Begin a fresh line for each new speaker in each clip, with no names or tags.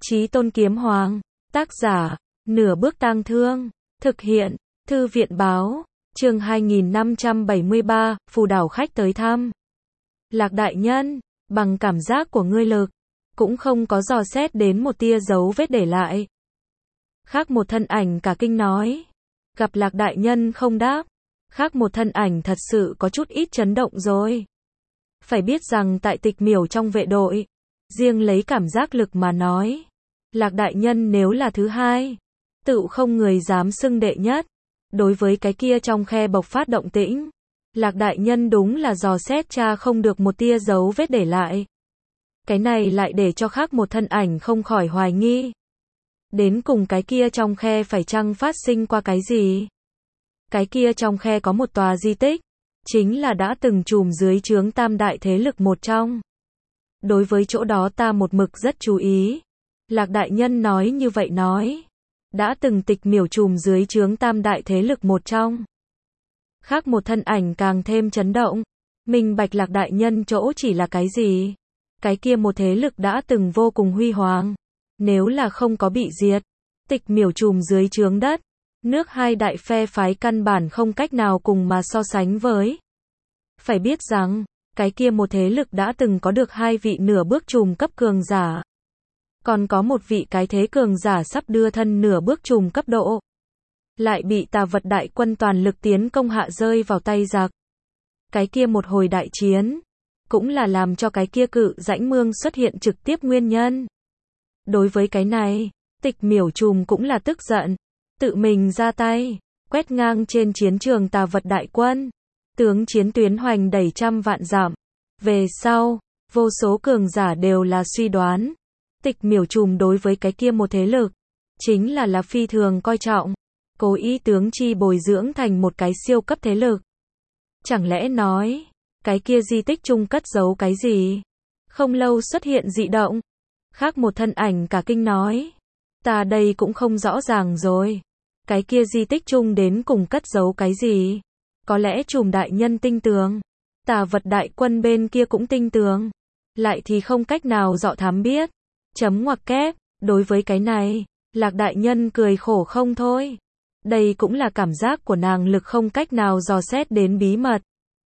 Chí Tôn Kiếm Hoàng. Tác giả, Nửa Bước Tang Thương. Thực hiện, Thư viện báo. Chương 2573, phù đảo khách tới thăm. Lạc đại nhân, bằng cảm giác của ngươi lực, cũng không có dò xét đến một tia dấu vết để lại. Khác một thân ảnh cả kinh nói. Gặp Lạc đại nhân không đáp. Khác một thân ảnh thật sự có chút ít chấn động rồi. Phải biết rằng tại Tịch Miểu trong vệ đội, riêng lấy cảm giác lực mà nói, Lạc đại nhân nếu là thứ hai, tự không người dám xưng đệ nhất. Đối với cái kia trong khe bộc phát động tĩnh, Lạc đại nhân đúng là dò xét tra không được một tia dấu vết để lại. Cái này lại để cho khác một thân ảnh không khỏi hoài nghi. Đến cùng cái kia trong khe phải chăng phát sinh qua cái gì? Cái kia trong khe có một tòa di tích, chính là đã từng trùm dưới trướng tam đại thế lực một trong. Đối với chỗ đó ta một mực rất chú ý. Lạc đại nhân nói như vậy nói. Đã từng Tịch Miểu trùm dưới trướng tam đại thế lực một trong. Khác một thân ảnh càng thêm chấn động. Minh bạch Lạc đại nhân chỗ chỉ là cái gì? Cái kia một thế lực đã từng vô cùng huy hoàng. Nếu là không có bị diệt, Tịch Miểu trùm dưới trướng đất, nước hai đại phe phái căn bản không cách nào cùng mà so sánh với. Phải biết rằng, cái kia một thế lực đã từng có được hai vị nửa bước trùm cấp cường giả. Còn có một vị cái thế cường giả sắp đưa thân nửa bước trùm cấp độ. Lại bị Tà Vật đại quân toàn lực tiến công hạ rơi vào tay giặc. Cái kia một hồi đại chiến, cũng là làm cho cái kia cự rãnh mương xuất hiện trực tiếp nguyên nhân. Đối với cái này, Tịch Miểu trùm cũng là tức giận. Tự mình ra tay, quét ngang trên chiến trường Tà Vật đại quân. Tướng chiến tuyến hoành đẩy trăm vạn dặm. Về sau, vô số cường giả đều là suy đoán. Tịch Miểu trùm đối với cái kia một thế lực, chính là phi thường coi trọng. Cố ý tướng chi bồi dưỡng thành một cái siêu cấp thế lực. Chẳng lẽ nói, cái kia di tích chung cất giấu cái gì? Không lâu xuất hiện dị động. Khác một thân ảnh cả kinh nói. Ta đây cũng không rõ ràng rồi. Cái kia di tích chung đến cùng cất giấu cái gì? Có lẽ trùm đại nhân tinh tường. Tà Vật đại quân bên kia cũng tinh tường. Lại thì không cách nào dọ thám biết. Chấm ngoặc kép, đối với cái này, Lạc đại nhân cười khổ không thôi. Đây cũng là cảm giác của nàng lực không cách nào dò xét đến bí mật.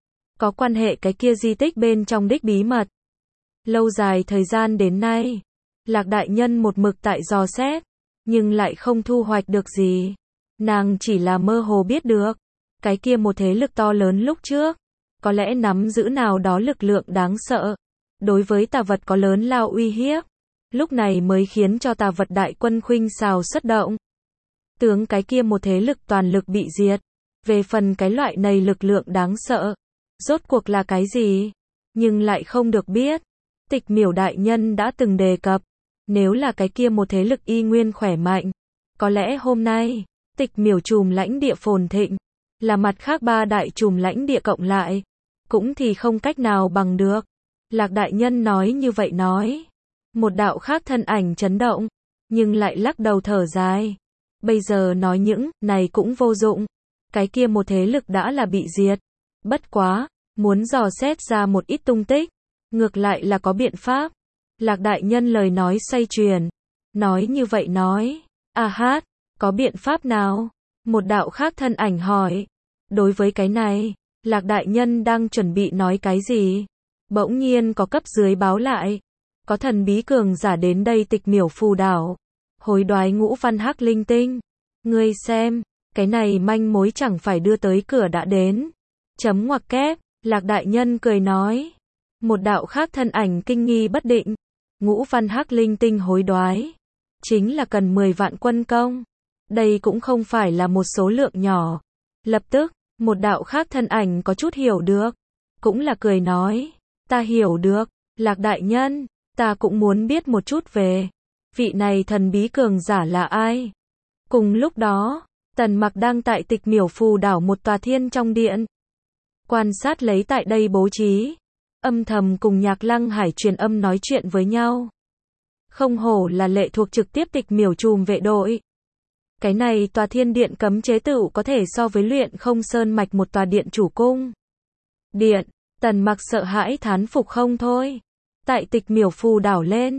Có quan hệ cái kia di tích bên trong đích bí mật. Lâu dài thời gian đến nay, Lạc đại nhân một mực tại dò xét, nhưng lại không thu hoạch được gì. Nàng chỉ là mơ hồ biết được, cái kia một thế lực to lớn lúc trước, có lẽ nắm giữ nào đó lực lượng đáng sợ. Đối với Tà Vật có lớn lao uy hiếp. Lúc này mới khiến cho Tà Vật đại quân khuynh xào xuất động. Tướng cái kia một thế lực toàn lực bị diệt. Về phần cái loại này lực lượng đáng sợ, rốt cuộc là cái gì? Nhưng lại không được biết. Tịch Miểu đại nhân đã từng đề cập, nếu là cái kia một thế lực y nguyên khỏe mạnh, có lẽ hôm nay, Tịch Miểu trùm lãnh địa phồn thịnh, là mặt khác ba đại trùm lãnh địa cộng lại, cũng thì không cách nào bằng được. Lạc đại nhân nói như vậy nói. Một đạo khác thân ảnh chấn động, nhưng lại lắc đầu thở dài. Bây giờ nói những này cũng vô dụng. Cái kia một thế lực đã là bị diệt. Bất quá, muốn dò xét ra một ít tung tích, ngược lại là có biện pháp. Lạc đại nhân lời nói xoay chuyển. Nói như vậy nói. Hát, có biện pháp nào? Một đạo khác thân ảnh hỏi. Đối với cái này, Lạc đại nhân đang chuẩn bị nói cái gì? Bỗng nhiên có cấp dưới báo lại. Có thần bí cường giả đến đây Tịch Miểu phù đảo. Hối đoái ngũ văn hắc linh tinh. Ngươi xem, cái này manh mối chẳng phải đưa tới cửa đã đến. Chấm ngoặc kép, Lạc đại nhân cười nói. Một đạo khác thân ảnh kinh nghi bất định. Ngũ văn hắc linh tinh hối đoái. Chính là cần 10 vạn quân công. Đây cũng không phải là một số lượng nhỏ. Lập tức, một đạo khác thân ảnh có chút hiểu được. Cũng là cười nói. Ta hiểu được, Lạc đại nhân. Ta cũng muốn biết một chút về vị này thần bí cường giả là ai. Cùng lúc đó, Tần Mặc đang tại Tịch Miểu phù đảo một tòa thiên trong điện. Quan sát lấy tại đây bố trí. Âm thầm cùng Nhạc Lăng Hải truyền âm nói chuyện với nhau. Không hổ là lệ thuộc trực tiếp Tịch Miểu trùm vệ đội. Cái này tòa thiên điện cấm chế tựu có thể so với Luyện Không Sơn mạch một tòa điện chủ cung. Điện, Tần Mặc sợ hãi thán phục không thôi. Tại Tịch Miểu phù đảo lên,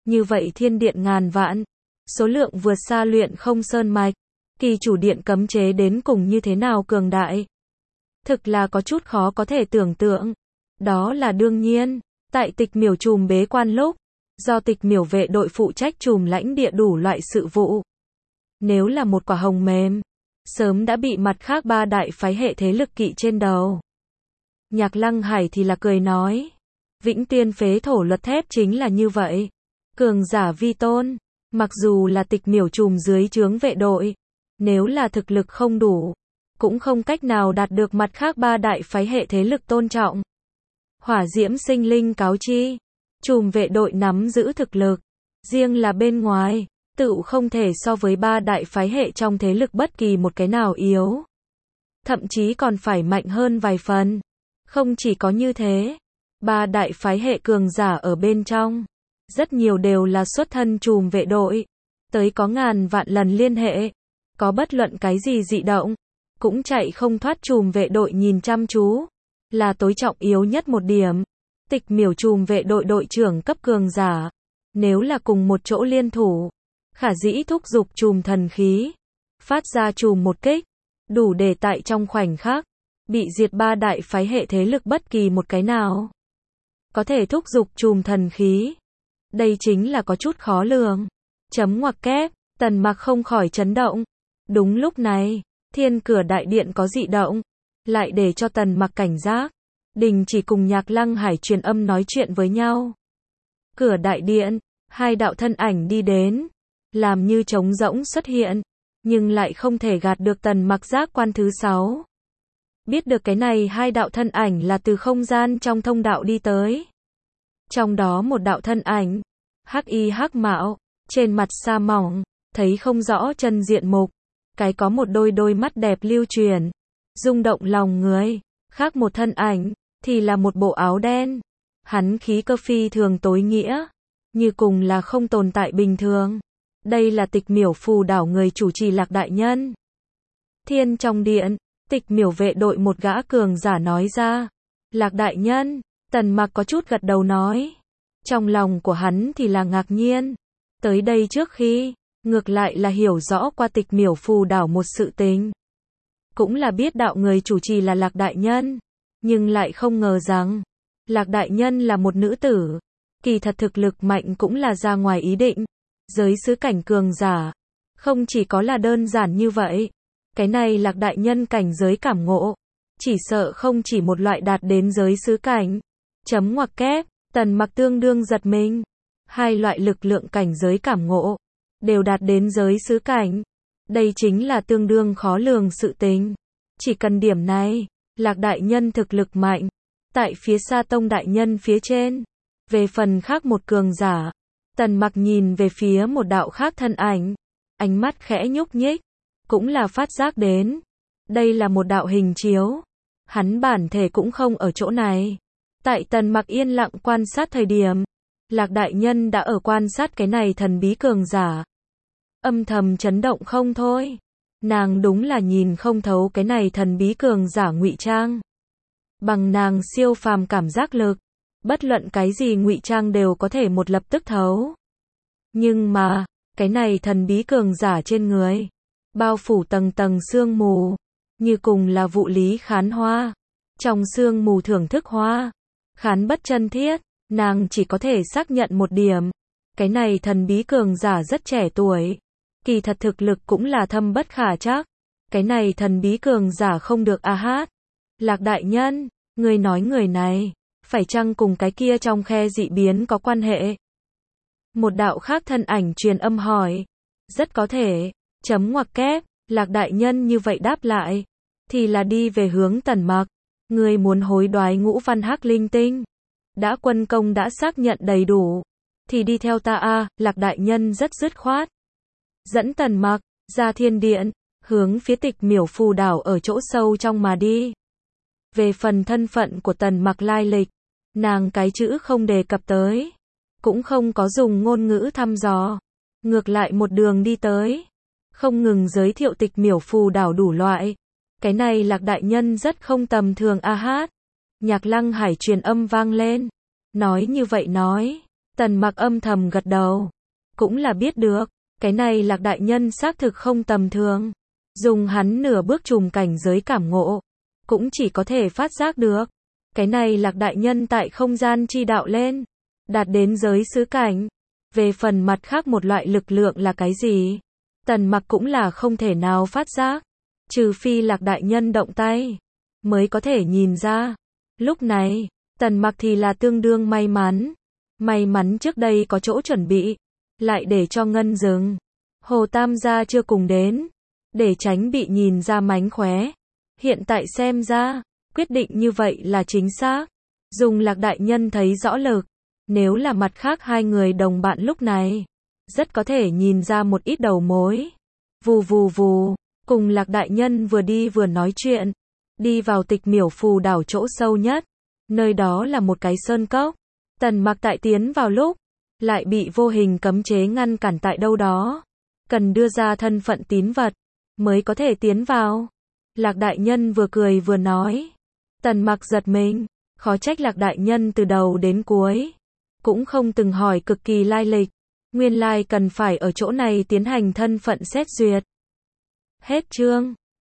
Như vậy thiên điện ngàn vạn, số lượng vượt xa luyện không sơn mạch, kỳ chủ điện cấm chế đến cùng như thế nào cường đại. Thực là có chút khó có thể tưởng tượng. Đó là đương nhiên, tại Tịch Miểu trùm bế quan lúc, do Tịch Miểu vệ đội phụ trách trùm lãnh địa đủ loại sự vụ. Nếu là một quả hồng mềm, sớm đã bị mặt khác ba đại phái hệ thế lực kỵ trên đầu. Nhạc Lăng Hải thì là cười nói, Vĩnh Tuyên phế thổ luật thép chính là như vậy. Cường giả vi tôn, mặc dù là Tịch Miểu trùm dưới trướng vệ đội, nếu là thực lực không đủ, cũng không cách nào đạt được mặt khác ba đại phái hệ thế lực tôn trọng. Hỏa Diễm Sinh Linh cáo chi, trùm vệ đội nắm giữ thực lực, riêng là bên ngoài, tựu không thể so với ba đại phái hệ trong thế lực bất kỳ một cái nào yếu. Thậm chí còn phải mạnh hơn vài phần. Không chỉ có như thế, ba đại phái hệ cường giả ở bên trong, rất nhiều đều là xuất thân trùm vệ đội, tới có ngàn vạn lần liên hệ, có bất luận cái gì dị động, cũng chạy không thoát trùm vệ đội nhìn chăm chú, là tối trọng yếu nhất một điểm. Tịch Miểu trùm vệ đội đội trưởng cấp cường giả, nếu là cùng một chỗ liên thủ, khả dĩ thúc giục trùm thần khí, phát ra trùm một kích, đủ để tại trong khoảnh khắc, bị diệt ba đại phái hệ thế lực bất kỳ một cái nào. Có thể thúc giục trùm thần khí. Đây chính là có chút khó lường. Chấm ngoặc kép, Tần Mặc không khỏi chấn động. Đúng lúc này, thiên cửa đại điện có dị động, lại để cho Tần Mặc cảnh giác. Đình chỉ cùng Nhạc Lăng Hải truyền âm nói chuyện với nhau. Cửa đại điện, hai đạo thân ảnh đi đến, làm như trống rỗng xuất hiện, nhưng lại không thể gạt được Tần Mặc giác quan thứ 6. Biết được cái này hai đạo thân ảnh là từ không gian trong thông đạo đi tới. Trong đó một đạo thân ảnh, hắc y hắc mạo, trên mặt sa mỏng, thấy không rõ chân diện mục, cái có một đôi mắt đẹp lưu truyền, rung động lòng người. Khác một thân ảnh, thì là một bộ áo đen. Hắn khí cơ phi thường tối nghĩa, như cùng là không tồn tại bình thường. Đây là Tịch Miểu phù đảo người chủ trì Lạc đại nhân. Thiên trong điện, Tịch Miểu vệ đội một gã cường giả nói ra. Lạc đại nhân, Tần Mặc có chút gật đầu nói. Trong lòng của hắn thì là ngạc nhiên. Tới đây trước khi, ngược lại là hiểu rõ qua Tịch Miểu phù đảo một sự tình. Cũng là biết đạo người chủ trì là Lạc đại nhân, nhưng lại không ngờ rằng, Lạc đại nhân là một nữ tử. Kỳ thật thực lực mạnh cũng là ra ngoài ý định. Giới xứ cảnh cường giả, không chỉ có là đơn giản như vậy. Cái này Lạc đại nhân cảnh giới cảm ngộ, chỉ sợ không chỉ một loại đạt đến giới xứ cảnh. Chấm ngoặc kép, Tần Mặc tương đương giật mình. Hai loại lực lượng cảnh giới cảm ngộ, đều đạt đến giới xứ cảnh. Đây chính là tương đương khó lường sự tình. Chỉ cần điểm này, Lạc đại nhân thực lực mạnh, tại phía Sa Tông đại nhân phía trên. Về phần khác một cường giả, Tần Mặc nhìn về phía một đạo khác thân ảnh, ánh mắt khẽ nhúc nhích, cũng là phát giác đến. Đây là một đạo hình chiếu. Hắn bản thể cũng không ở chỗ này. Tại Tần Mặc yên lặng quan sát thời điểm, Lạc đại nhân đã ở quan sát cái này thần bí cường giả. Âm thầm chấn động không thôi. Nàng đúng là nhìn không thấu cái này thần bí cường giả ngụy trang. Bằng nàng siêu phàm cảm giác lực, bất luận cái gì ngụy trang đều có thể một lập tức thấu. Nhưng mà, cái này thần bí cường giả trên người, bao phủ tầng tầng sương mù, như cùng là vụ lý khán hoa. Trong sương mù thưởng thức hoa, khán bất chân thiết, nàng chỉ có thể xác nhận một điểm. Cái này thần bí cường giả rất trẻ tuổi. Kỳ thật thực lực cũng là thâm bất khả trắc. Cái này thần bí cường giả không được a hát. Lạc đại nhân, người nói người này, phải chăng cùng cái kia trong khe dị biến có quan hệ? Một đạo khác thân ảnh truyền âm hỏi. Rất có thể. Chấm ngoặc kép, Lạc đại nhân như vậy đáp lại. Thì là đi về hướng Tần Mặc. Người muốn hối đoái ngũ văn hắc linh tinh. Đã quân công đã xác nhận đầy đủ. Thì đi theo ta a. Lạc đại nhân rất dứt khoát. Dẫn Tần Mặc ra thiên điện, hướng phía Tịch Miểu phù đảo ở chỗ sâu trong mà đi. Về phần thân phận của Tần Mặc lai lịch, nàng cái chữ không đề cập tới, cũng không có dùng ngôn ngữ thăm dò, ngược lại một đường đi tới, không ngừng giới thiệu Tịch Miểu phù đảo đủ loại. Cái này Lạc đại nhân rất không tầm thường a hát. Nhạc Lăng Hải truyền âm vang lên, nói như vậy nói, Tần Mặc âm thầm gật đầu. Cũng là biết được, cái này Lạc đại nhân xác thực không tầm thường. Dùng hắn nửa bước trùng cảnh giới cảm ngộ, cũng chỉ có thể phát giác được. Cái này Lạc đại nhân tại không gian chi đạo lên, đạt đến giới xứ cảnh. Về phần mặt khác một loại lực lượng là cái gì? Tần Mặc cũng là không thể nào phát giác. Trừ phi Lạc đại nhân động tay, mới có thể nhìn ra. Lúc này, Tần Mặc thì là tương đương may mắn. May mắn trước đây có chỗ chuẩn bị, lại để cho Ngân dừng. Hồ Tam gia chưa cùng đến, để tránh bị nhìn ra mánh khóe. Hiện tại xem ra, quyết định như vậy là chính xác. Dùng Lạc đại nhân thấy rõ lực. Nếu là mặt khác hai người đồng bạn lúc này, rất có thể nhìn ra một ít đầu mối. Vù vù vù, cùng Lạc đại nhân vừa đi vừa nói chuyện, đi vào Tịch Miểu Phù đảo chỗ sâu nhất. Nơi đó là một cái sơn cốc. Tần Mặc tại tiến vào lúc, lại bị vô hình cấm chế ngăn cản tại đâu đó. Cần đưa ra thân phận tín vật, mới có thể tiến vào. Lạc đại nhân vừa cười vừa nói. Tần Mặc giật mình, khó trách Lạc đại nhân từ đầu đến cuối cũng không từng hỏi cực kỳ lai lịch. Nguyên lai cần phải ở chỗ này tiến hành thân phận xét duyệt. Hết chương.